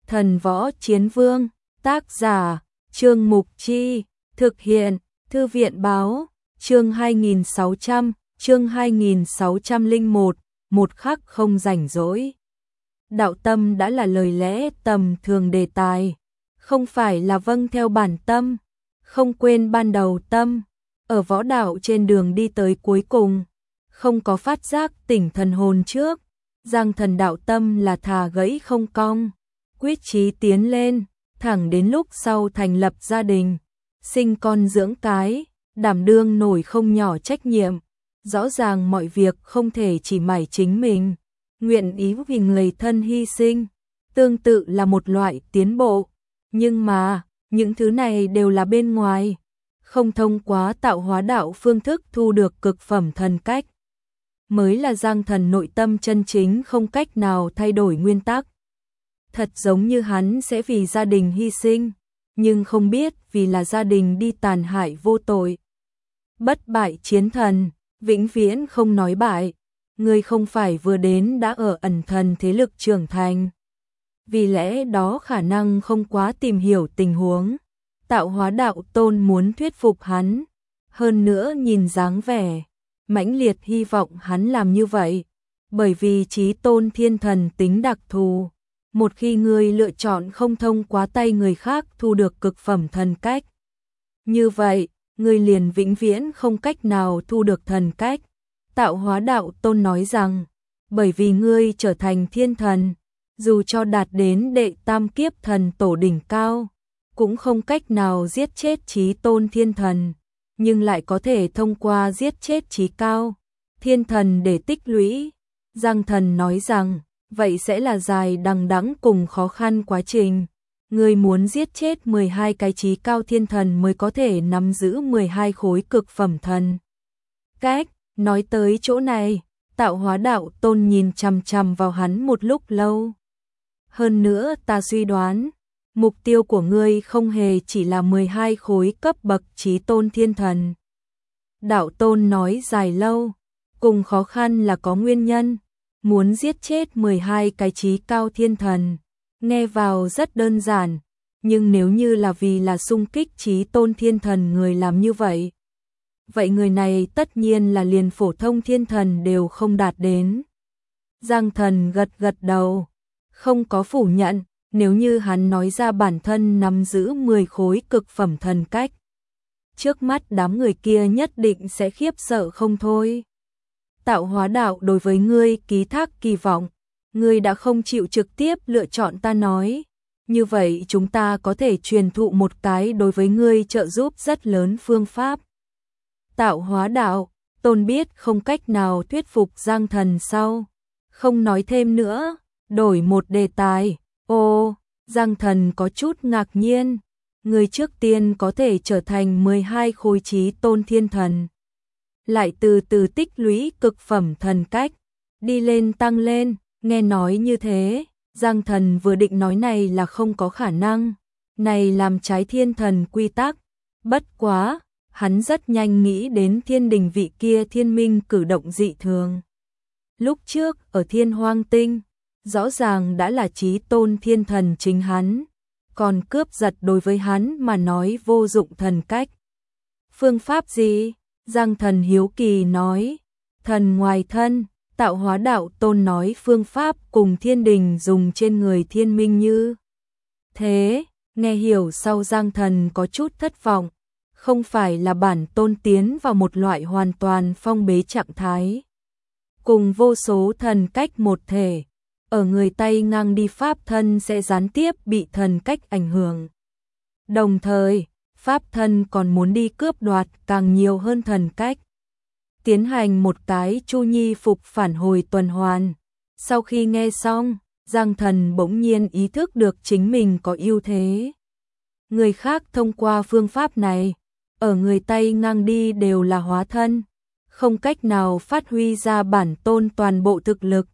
Thần Võ Chiến Vương, tác giả, Trương Mục Chi, thực hiện, Thư viện Báo, chương 2601, một khắc không rảnh rỗi. Đạo tâm đã là lời lẽ tầm thường đề tài, không phải là vâng theo bản tâm, không quên ban đầu tâm, ở võ đạo trên đường đi tới cuối cùng, không có phát giác tỉnh thần hồn trước, Giang Thần đạo tâm là thà gãy không cong, quyết chí tiến lên, thẳng đến lúc sau thành lập gia đình, sinh con dưỡng cái, đảm đương nổi không nhỏ trách nhiệm, rõ ràng mọi việc không thể chỉ mải chính mình, nguyện ý vì người thân hy sinh, tương tự là một loại tiến bộ, nhưng mà, những thứ này đều là bên ngoài, không thông qua tạo hóa đạo phương thức thu được cực phẩm thần cách, mới là Giang Thần nội tâm chân chính không cách nào thay đổi nguyên tắc. Thật giống như hắn sẽ vì gia đình hy sinh, nhưng không biết vì là gia đình đi tàn hại vô tội. Bất bại chiến thần, vĩnh viễn không nói bại, người không phải vừa đến đã ở ẩn thần thế lực trưởng thành. Vì lẽ đó khả năng không quá tìm hiểu tình huống, tạo hóa đạo tôn muốn thuyết phục hắn, hơn nữa nhìn dáng vẻ, mãnh liệt hy vọng hắn làm như vậy, bởi vì chí tôn thiên thần tính đặc thù. Một khi người lựa chọn không thông qua tay người khác thu được cực phẩm thần cách. Như vậy, người liền vĩnh viễn không cách nào thu được thần cách. Tạo hóa đạo tôn nói rằng, bởi vì ngươi trở thành thiên thần, dù cho đạt đến đệ tam kiếp thần tổ đỉnh cao, cũng không cách nào giết chết chí tôn thiên thần, nhưng lại có thể thông qua giết chết chí cao, thiên thần để tích lũy. Giang Thần nói rằng, vậy sẽ là dài đằng đẵng cùng khó khăn quá trình. Người muốn giết chết 12 cái chí cao thiên thần mới có thể nắm giữ 12 khối cực phẩm thần cách. Nói tới chỗ này, tạo hóa đạo tôn nhìn chằm chằm vào hắn một lúc lâu. Hơn nữa ta suy đoán, mục tiêu của ngươi không hề chỉ là 12 khối cấp bậc chí tôn thiên thần. Đạo tôn nói dài lâu, cùng khó khăn là có nguyên nhân. Muốn giết chết 12 cái chí cao thiên thần, nghe vào rất đơn giản, nhưng nếu như là vì là xung kích chí tôn thiên thần người làm như vậy, vậy người này tất nhiên là liền phổ thông thiên thần đều không đạt đến. Giang Thần gật gật đầu, không có phủ nhận, nếu như hắn nói ra bản thân nắm giữ 10 khối cực phẩm thần cách, trước mắt đám người kia nhất định sẽ khiếp sợ không thôi. Tạo hóa đạo đối với ngươi ký thác kỳ vọng, ngươi đã không chịu trực tiếp lựa chọn ta nói, như vậy chúng ta có thể truyền thụ một cái đối với ngươi trợ giúp rất lớn phương pháp. Tạo hóa đạo, tôn biết không cách nào thuyết phục Giang Thần sau, không nói thêm nữa, đổi một đề tài. Ô, Giang Thần có chút ngạc nhiên, ngươi trước tiên có thể trở thành 12 khối chí tôn thiên thần, lại từ từ tích lũy cực phẩm thần cách, đi lên tăng lên, nghe nói như thế, Giang Thần vừa định nói này là không có khả năng, này làm trái thiên thần quy tắc, bất quá, hắn rất nhanh nghĩ đến thiên đình vị kia thiên minh cử động dị thường. Lúc trước, ở thiên hoang tinh, rõ ràng đã là chí tôn thiên thần chính hắn, còn cướp giật đối với hắn mà nói vô dụng thần cách. Phương pháp gì? Giang Thần hiếu kỳ nói, thần ngoài thân, tạo hóa đạo tôn nói phương pháp cùng thiên đình dùng trên người thiên minh như thế, nghe hiểu sau Giang Thần có chút thất vọng, không phải là bản tôn tiến vào một loại hoàn toàn phong bế trạng thái, cùng vô số thần cách một thể, ở người tay ngang đi pháp thân sẽ gián tiếp bị thần cách ảnh hưởng. Đồng thời, pháp thân còn muốn đi cướp đoạt càng nhiều hơn thần cách. Tiến hành một cái chu nhi phục phản hồi tuần hoàn. Sau khi nghe xong, Giang Thần bỗng nhiên ý thức được chính mình có ưu thế. Người khác thông qua phương pháp này, ở người tay ngang đi đều là hóa thân, không cách nào phát huy ra bản tôn toàn bộ thực lực.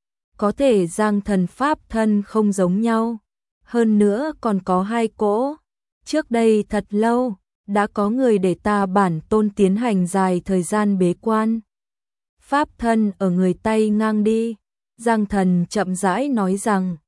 Có thể Giang Thần pháp thân không giống nhau, hơn nữa còn có 2 cỗ. Trước đây thật lâu, đã có người để ta bản tôn tiến hành dài thời gian bế quan. Pháp thân ở người tay ngang đi, Giang Thần chậm rãi nói rằng,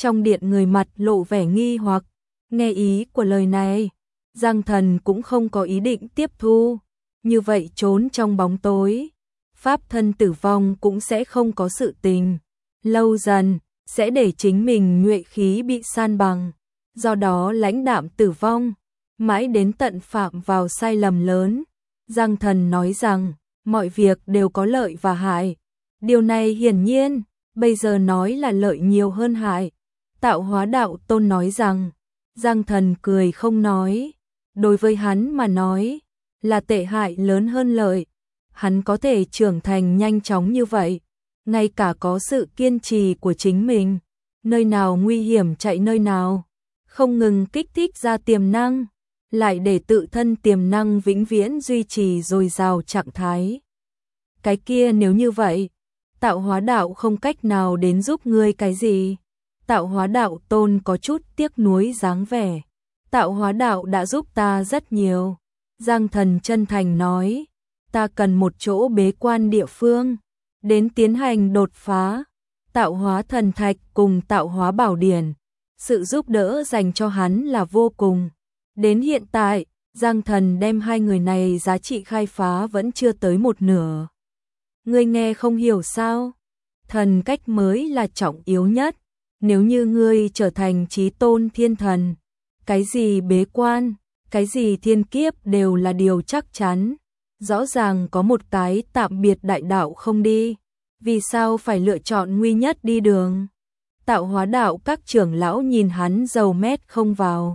Trong điện người mặt lộ vẻ nghi hoặc, nghe ý của lời này, Giang Thần cũng không có ý định tiếp thu, như vậy trốn trong bóng tối, pháp thân tử vong cũng sẽ không có sự tình, lâu dần sẽ để chính mình nhuệ khí bị san bằng, do đó lãnh đạm tử vong, mãi đến tận phạm vào sai lầm lớn. Giang Thần nói rằng, mọi việc đều có lợi và hại. Điều này hiển nhiên, bây giờ nói là lợi nhiều hơn hại. Tạo Hóa Đạo Tôn nói rằng, Giang Thần cười không nói, đối với hắn mà nói, là tệ hại lớn hơn lợi. Hắn có thể trưởng thành nhanh chóng như vậy, ngay cả có sự kiên trì của chính mình, nơi nào nguy hiểm chạy nơi nào, không ngừng kích thích ra tiềm năng, lại để tự thân tiềm năng vĩnh viễn duy trì dồi dào trạng thái. Cái kia nếu như vậy, Tạo Hóa Đạo không cách nào đến giúp ngươi cái gì. Tạo Hóa Đạo Tôn có chút tiếc nuối dáng vẻ. Tạo Hóa Đạo đã giúp ta rất nhiều. Giang Thần chân thành nói, ta cần một chỗ bế quan địa phương, đến tiến hành đột phá. Tạo Hóa Thần Thạch cùng Tạo Hóa Bảo Điển, sự giúp đỡ dành cho hắn là vô cùng. Đến hiện tại, Giang Thần đem hai người này giá trị khai phá vẫn chưa tới một nửa. Ngươi nghe không hiểu sao? Thần cách mới là trọng yếu nhất. Nếu như ngươi trở thành chí tôn thiên thần, cái gì bế quan, cái gì thiên kiếp đều là điều chắc chắn. Rõ ràng có một cái tạm biệt đại đạo không đi, vì sao phải lựa chọn nguy nhất đi đường? Tạo Hóa Đạo các trưởng lão nhìn hắn dầu mét không vào,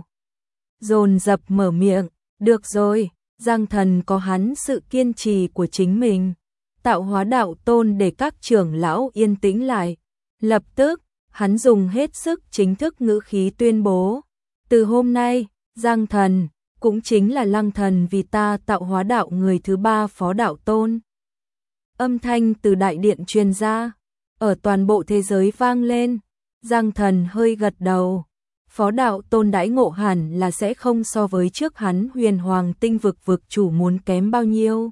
dồn dập mở miệng, được rồi, Giang Thần có hắn sự kiên trì của chính mình. Tạo Hóa Đạo Tôn để các trưởng lão yên tĩnh lại, lập tức hắn dùng hết sức chính thức ngữ khí tuyên bố, từ hôm nay, Giang Thần cũng chính là Lăng Thần vì ta Tạo Hóa Đạo người thứ ba phó đạo tôn. Âm thanh từ đại điện truyền ra, ở toàn bộ thế giới vang lên. Giang Thần hơi gật đầu, phó đạo tôn đãi ngộ hẳn là sẽ không so với trước hắn Huyền Hoàng Tinh vực vực chủ muốn kém bao nhiêu.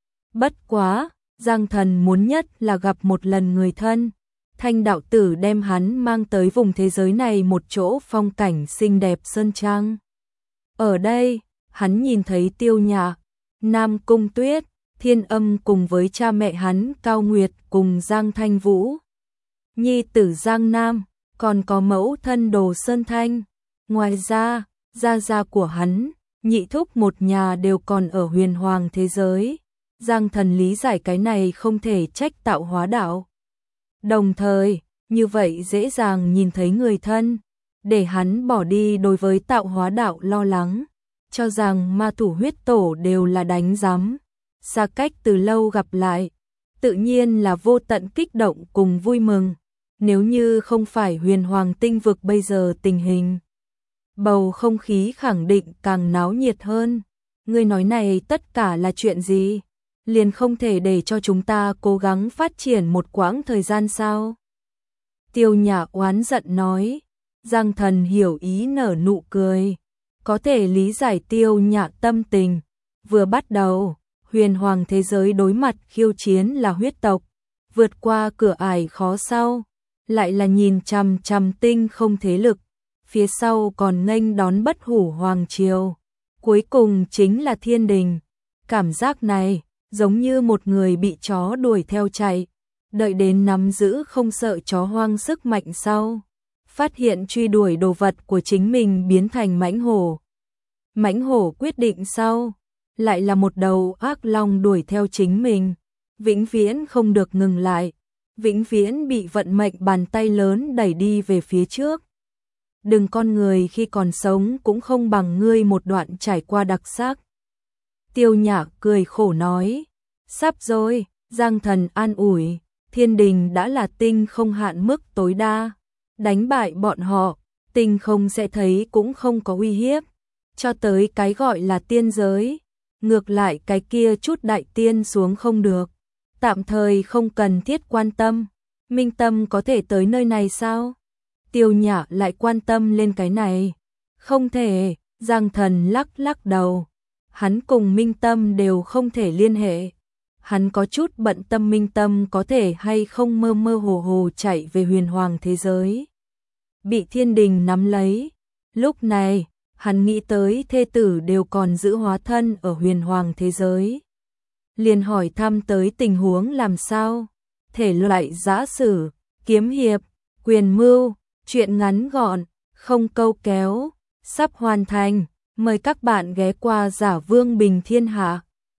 Bất quá, Giang Thần muốn nhất là gặp một lần người thân. Thanh đạo tử đem hắn mang tới vùng thế giới này một chỗ phong cảnh xinh đẹp sơn trang. Ở đây, hắn nhìn thấy Tiêu Nhạc, Nam Cung Tuyết, Thiên Âm cùng với cha mẹ hắn Cao Nguyệt cùng Giang Thanh Vũ, nhi tử Giang Nam, còn có mẫu thân Đồ Sơn Thanh. Ngoài ra, gia gia của hắn, nhị thúc một nhà đều còn ở Huyền Hoàng thế giới. Giang Thần lý giải cái này không thể trách Tạo Hóa Đạo. Đồng thời, như vậy dễ dàng nhìn thấy người thân, để hắn bỏ đi đối với Tạo Hóa Đạo lo lắng, cho rằng ma thủ huyết tổ đều là đánh giám, xa cách từ lâu gặp lại, tự nhiên là vô tận kích động cùng vui mừng. Nếu như không phải Huyền Hoàng Tinh vực bây giờ tình hình, bầu không khí khẳng định càng náo nhiệt hơn. Ngươi nói này tất cả là chuyện gì? Liền không thể để cho chúng ta cố gắng phát triển một quãng thời gian sao? Tiêu Nhạc oán giận nói. Giang Thần hiểu ý nở nụ cười, có thể lý giải Tiêu Nhạc tâm tình. Vừa bắt đầu, Huyền Hoàng thế giới đối mặt khiêu chiến là huyết tộc, vượt qua cửa ải khó sau, lại là nhìn chằm chằm tinh không thế lực, phía sau còn nghênh đón Bất Hủ Hoàng triều, cuối cùng chính là thiên đình. Cảm giác này giống như một người bị chó đuổi theo chạy, đợi đến nắm giữ không sợ chó hoang sức mạnh sau, phát hiện truy đuổi đồ vật của chính mình biến thành mãnh hổ. Mãnh hổ quyết định sau, lại là một đầu ác long đuổi theo chính mình, vĩnh viễn không được ngừng lại, vĩnh viễn bị vận mệnh bàn tay lớn đẩy đi về phía trước. Đừng con người khi còn sống cũng không bằng ngươi một đoạn trải qua đặc sắc. Tiêu Nhạc cười khổ nói, sắp rồi, Giang Thần an ủi, thiên đình đã là tinh không hạn mức tối đa, đánh bại bọn họ, tinh không sẽ thấy cũng không có uy hiếp, cho tới cái gọi là tiên giới, ngược lại cái kia chút đại tiên xuống không được, tạm thời không cần thiết quan tâm. Minh Tâm có thể tới nơi này sao? Tiêu Nhạc lại quan tâm lên cái này. Không thể, Giang Thần lắc lắc đầu. Hắn cùng Minh Tâm đều không thể liên hệ. Hắn có chút bận tâm Minh Tâm có thể hay không mơ mơ hồ hồ chạy về Huyền Hoàng thế giới. bị thiên đình nắm lấy. Lúc này, hắn nghĩ tới thê tử đều còn giữ hóa thân ở huyền hoàng thế giới. Liền hỏi thăm tới tình huống làm sao, thể loại giã sử, kiếm hiệp, quyền mưu, chuyện ngắn gọn, không câu kéo, sắp hoàn thành, mời các bạn ghé qua Giả Vương Bình Thiên Hạ.